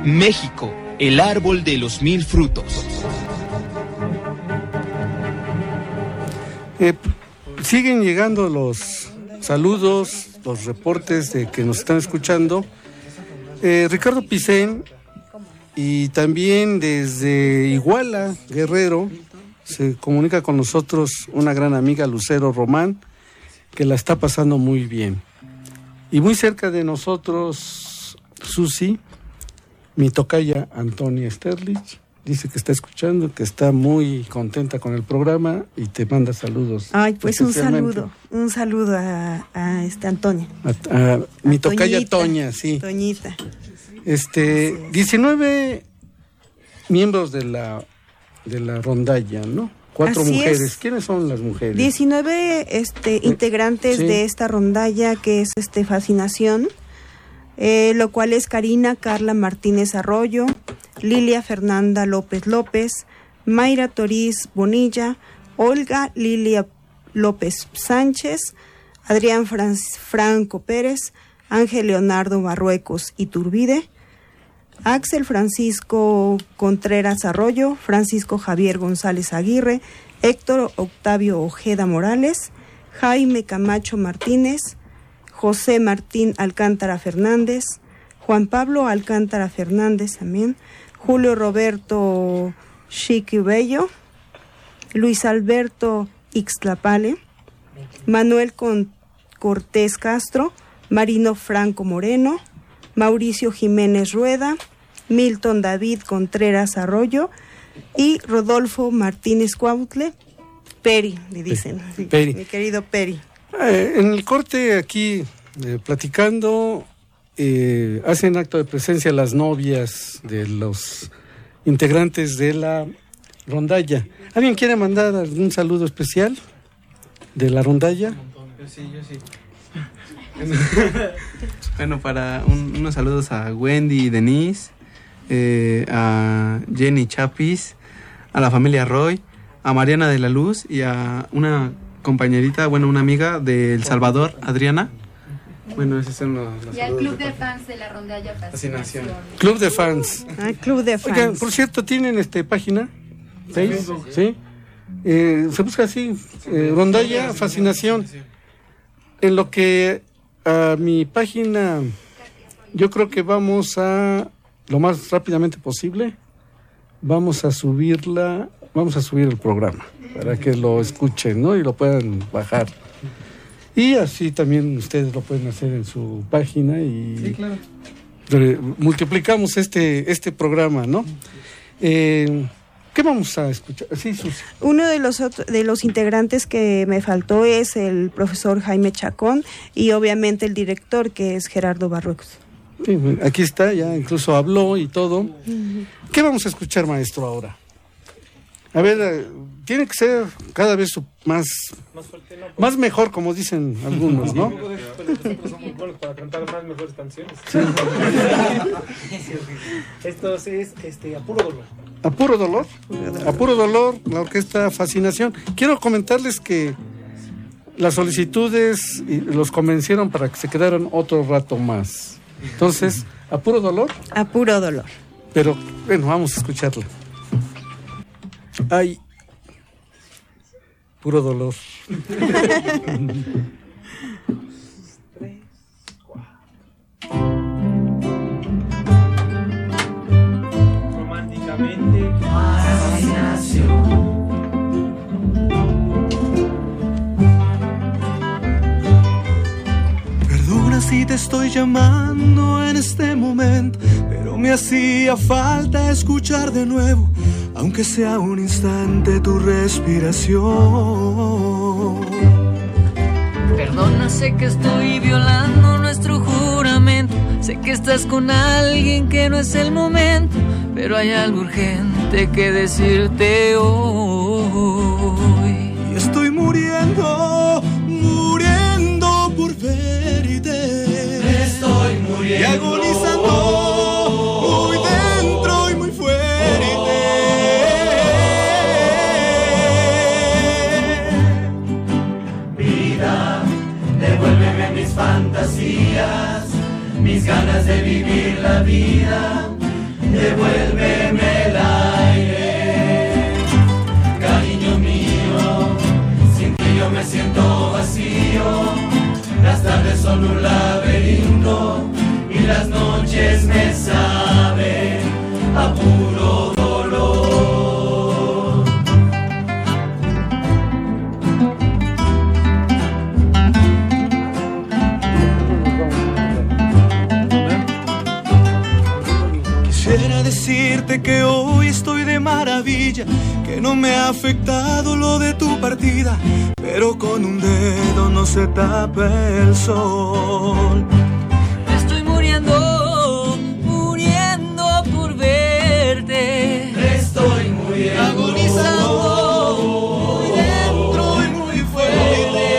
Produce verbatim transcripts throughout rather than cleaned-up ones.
México, el árbol de los mil frutos. Eh, siguen llegando los saludos, los reportes de que nos están escuchando. Eh, Ricardo Picén, y también desde Iguala, Guerrero, se comunica con nosotros una gran amiga, Lucero Román, que la está pasando muy bien. Y muy cerca de nosotros, Susi, mi tocaya Antonia Sterlich, dice que está escuchando, que está muy contenta con el programa y te manda saludos. Ay, pues un saludo, un saludo a, a este Antonia. A, a, a mi tocaya Toña, sí. Toñita. Este, sí. diecinueve miembros de la de la rondalla, ¿no? Cuatro Así mujeres. Es. ¿Quiénes son las mujeres? diecinueve este, integrantes sí. de esta rondalla que es este Fascinación, eh, lo cual es Karina Carla Martínez Arroyo, Lilia Fernanda López López, Mayra Toriz Bonilla, Olga Lilia López Sánchez, Adrián Fran- Franco Pérez, Ángel Leonardo Marruecos Iturbide, Axel Francisco Contreras Arroyo, Francisco Javier González Aguirre, Héctor Octavio Ojeda Morales, Jaime Camacho Martínez, José Martín Alcántara Fernández, Juan Pablo Alcántara Fernández también, Julio Roberto Chiqui Bello, Luis Alberto Ixtlapale, Manuel Con- Cortés Castro, Marino Franco Moreno, Mauricio Jiménez Rueda, Milton David Contreras Arroyo y Rodolfo Martínez Cuautle, Peri, le dicen, sí, Peri. Mi querido Peri. Eh, en el corte aquí, eh, platicando, eh, hacen acto de presencia las novias de los integrantes de la rondalla. ¿Alguien quiere mandar algún saludo especial de la rondalla? Yo sí, yo sí. Bueno, para un, unos saludos a Wendy y Denise, eh, a Jenny Chapis, a la familia Roy, a Mariana de la Luz y a una compañerita, bueno, una amiga de El Salvador, Adriana. Bueno, esos son los, los y al club de fans de la rondalla Fascinación. Club de fans. Ah, club de fans. Oigan, por cierto, ¿tienen este página? ¿Facebook? ¿Sí? Eh, se busca así, eh, rondalla Fascinación. En lo que a mi página, yo creo que vamos a, lo más rápidamente posible, vamos a subirla, vamos a subir el programa, para que lo escuchen, ¿no? Y lo puedan bajar. Y así también ustedes lo pueden hacer en su página y sí, claro. multiplicamos este, este programa, ¿no? Eh, ¿Qué vamos a escuchar? Sí, Susi. Uno de los otro, de los integrantes que me faltó es el profesor Jaime Chacón y obviamente el director, que es Gerardo Barruecos. Sí, aquí está, ya incluso habló y todo. Uh-huh. ¿Qué vamos a escuchar, maestro, ahora? A ver, tiene que ser cada vez más más, fuerte, no, más mejor, como dicen algunos, ¿no? Nosotros somos buenos para cantar más mejores canciones. Sí. Esto es este, A Puro Dolor. A Puro Dolor. A Puro Dolor, la orquesta Fascinación. Quiero comentarles que las solicitudes los convencieron para que se quedaran otro rato más. Entonces, A Puro Dolor. A Puro Dolor. Pero, bueno, vamos a escucharla. Ay, puro dolor. Tres, cuatro. Románticamente. Fascinación. Perdona si te estoy llamando en este momento, pero me hacía falta escuchar de nuevo, aunque sea un instante, tu respiración. Perdona, sé que estoy violando nuestro juramento, sé que estás con alguien que no es el momento, pero hay algo urgente que decirte hoy. Y estoy muriendo, muriendo por verte. Me estoy muriendo. Y agonizando muy dentro y muy fuerte. Vida, devuélveme mis fantasías, mis ganas de vivir la vida. devuélveme el aire. Cariño mío, sin ti yo me siento vacío. Las tardes son un laberinto y las noches me saben a puro dolor. Quisiera decirte que hoy estoy de maravilla, que no me ha afectado lo de tu partida, pero con un dedo no se tapa el sol. Estoy muriendo, muriendo por verte. Estoy muriendo, agonizando muy dentro y muy fuerte.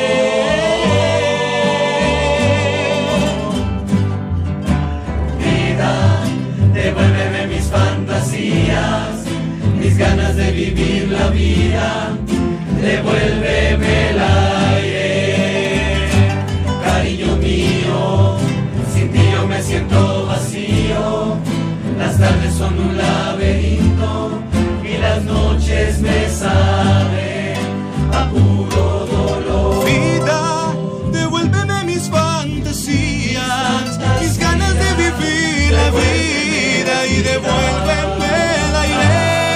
Vida, devuélveme mis fantasías, mis ganas de vivir la vida. Devuélveme el aire, cariño mío, sin ti yo me siento vacío. Las tardes son un laberinto y las noches me saben a puro dolor. Vida, devuélveme mis fantasías, mis ganas de vivir la vida y devuélveme el aire.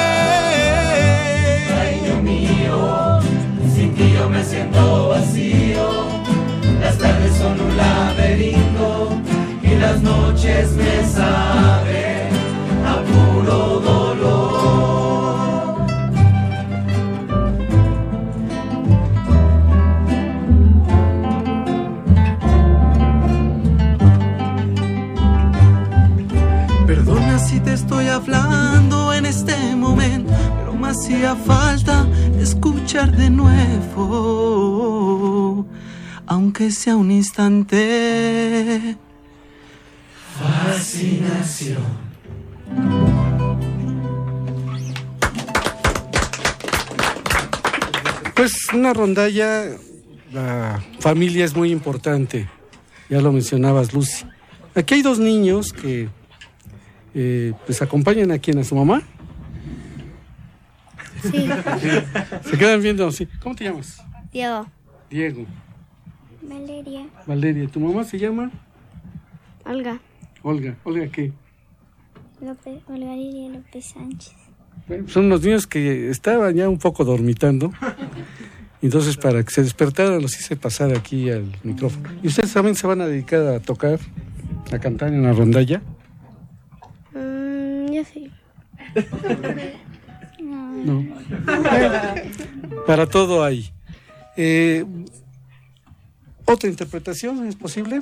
Yo me siento vacío, las tardes son un laberinto y las noches me saben a puro dolor. Perdona si te estoy hablando en este momento, pero me hacía falta escuchar de nuevo, aunque sea un instante. Fascinación. Pues una rondalla, la familia es muy importante, ya lo mencionabas, Lucy. Aquí hay dos niños que eh, pues acompañan a quien, a su mamá. Sí. Se quedan viendo así. ¿Cómo te llamas? Diego. Diego. Valeria. Valeria. ¿Tu mamá se llama? Olga. Olga. ¿Olga qué? López, Olga Lidia López Sánchez. Bueno, son unos niños que estaban ya un poco dormitando. Entonces, para que se despertaran, los hice pasar aquí al micrófono. ¿Y ustedes también se van a dedicar a tocar, a cantar en la rondalla? Mm, yo sí. No. Para todo hay. Eh, ¿Otra interpretación es posible?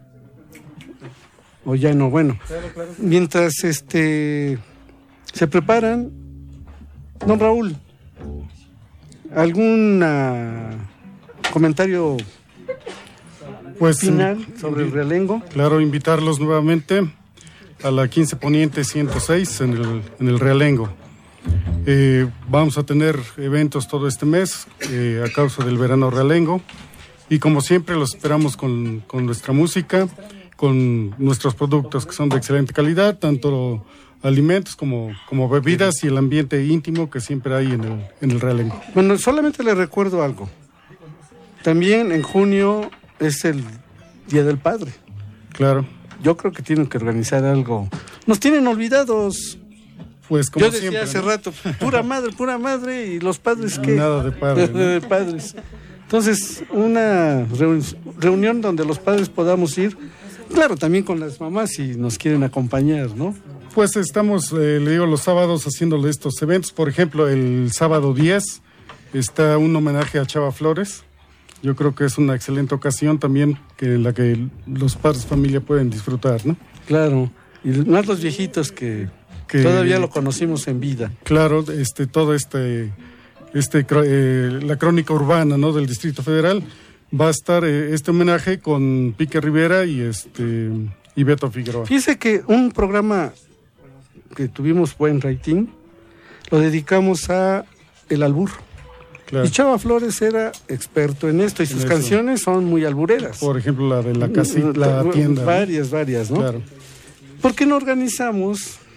O ya no, bueno. Mientras este se preparan, don Raúl, ¿algún uh, comentario pues, final sobre el realengo? Claro, invitarlos nuevamente a la quince Poniente ciento seis en el, en el realengo. Eh, vamos a tener eventos todo este mes eh, a causa del verano realengo y como siempre los esperamos con, con nuestra música, con nuestros productos que son de excelente calidad, tanto alimentos como, como bebidas y el ambiente íntimo que siempre hay en el, en el realengo. Bueno, solamente les recuerdo algo. También en junio es el Día del Padre. Claro. Yo creo que tienen que organizar algo. Nos tienen olvidados. Pues como Yo decía siempre, hace ¿no? rato, pura madre, pura madre, y los padres que... Nada de padre, ¿no? de padres. Entonces, una reuni- reunión donde los padres podamos ir, claro, también con las mamás si nos quieren acompañar, ¿no? Pues estamos, eh, le digo, los sábados haciéndole estos eventos. Por ejemplo, el sábado diez está un homenaje a Chava Flores. Yo creo que es una excelente ocasión también que en la que los padres de familia pueden disfrutar, ¿no? Claro, y más los viejitos que... que todavía lo conocimos en vida. Claro, este, todo este, este eh, la crónica urbana, ¿no? Del Distrito Federal, va a estar eh, este homenaje con Pique Rivera y este y Beto Figueroa. Fíjese que un programa que tuvimos buen rating, lo dedicamos a el albur. Claro. Y Chava Flores era experto en esto y sus canciones son muy albureras. Por ejemplo, la de la casita, la tienda. Varias, varias, ¿no? Claro. ¿Por qué no organizamos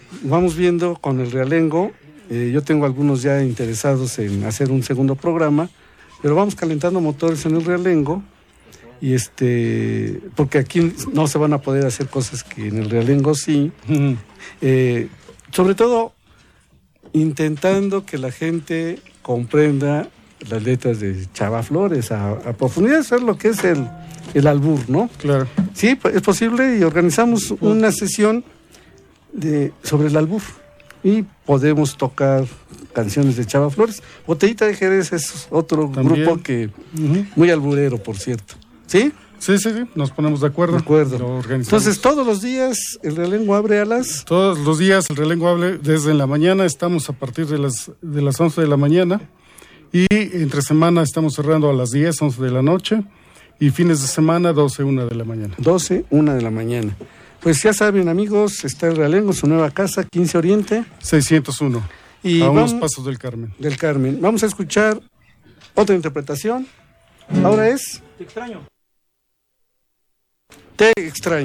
vamos viendo con el realengo. Eh, yo tengo algunos ya interesados en hacer un segundo programa, pero vamos calentando motores en el realengo, y este, porque aquí no se van a poder hacer cosas que en el realengo sí. Uh-huh. eh, sobre todo intentando que la gente comprenda las letras de Chava Flores a, a profundidad, saber lo que es el, el albur, ¿no? Claro. Sí, es posible, y organizamos una sesión de, sobre el albur, y podemos tocar canciones de Chava Flores. Botellita de Jerez es otro También. grupo que uh-huh. muy alburero, por cierto. ¿Sí? Sí, sí, sí, nos ponemos de acuerdo. De acuerdo. Entonces, todos los días el Realengo abre a las... Todos los días el Realengo abre desde la mañana, estamos a partir de las, de las once de la mañana, y entre semana estamos cerrando a las diez, once de la noche, y fines de semana doce, una de la mañana. doce, una de la mañana. Pues ya saben, amigos, está el Realengo, su nueva casa, quince Oriente. seiscientos uno, y a vamos, unos pasos del Carmen. Del Carmen. Vamos a escuchar otra interpretación. Ahora es... Te extraño. Te extraño.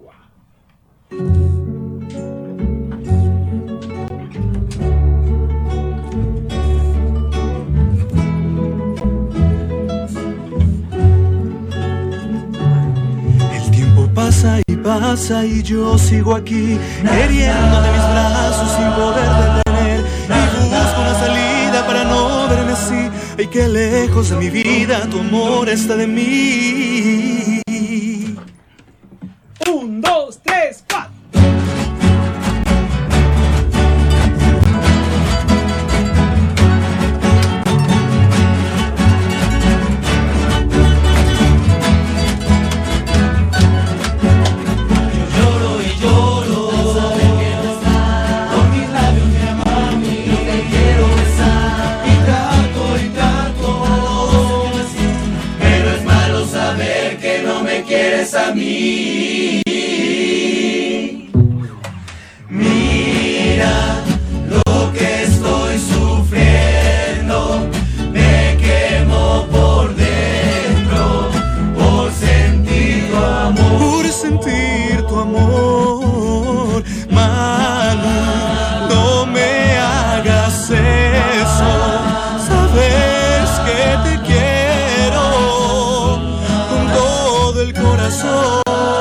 El tiempo pasa y pasa y yo sigo aquí, queriendo de mis brazos sin poder detener, y busco una salida para no verme así. Ay, qué lejos de mi vida tu amor está de mí. Un, dos, tres, cuatro. A mí, mira lo que estoy sufriendo, me quemo por dentro por sentir tu amor, por sentir tu amor, Manu, no me hagas eso, sabes que te quiero con todo el corazón.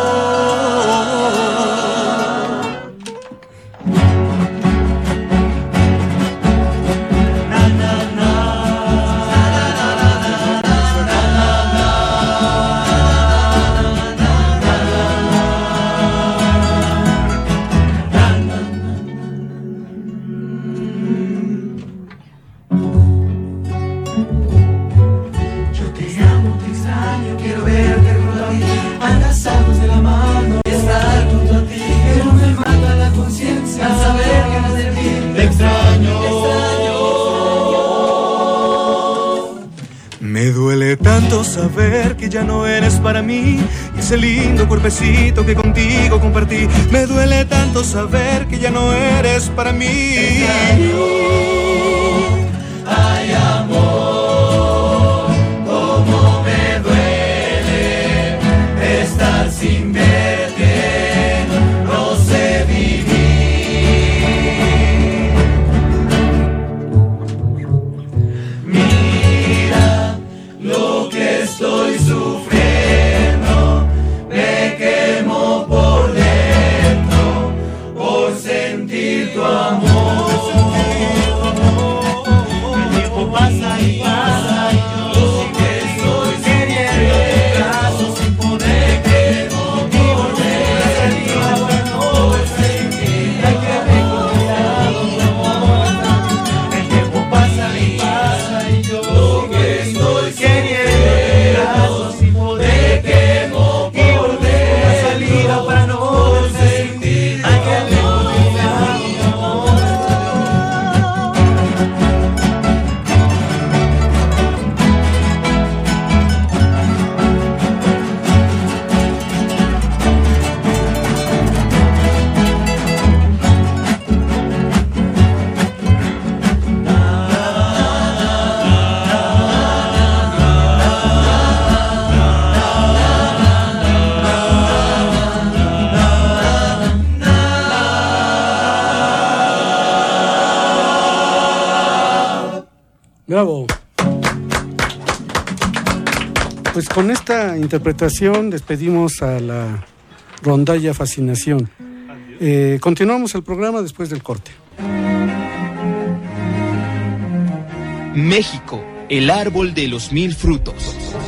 Me duele tanto saber que ya no eres para mí, y ese lindo cuerpecito que contigo compartí. Me duele tanto saber que ya no eres para mí. Ay, amor, cómo me duele estar sin verte, no sé vivir. Mira lo que estoy sufriendo, me quemo por dentro por sentir tu amor. El tiempo Bravo. Pues con esta interpretación despedimos a la rondalla Fascinación. Eh, continuamos el programa después del corte. México, el árbol de los mil frutos.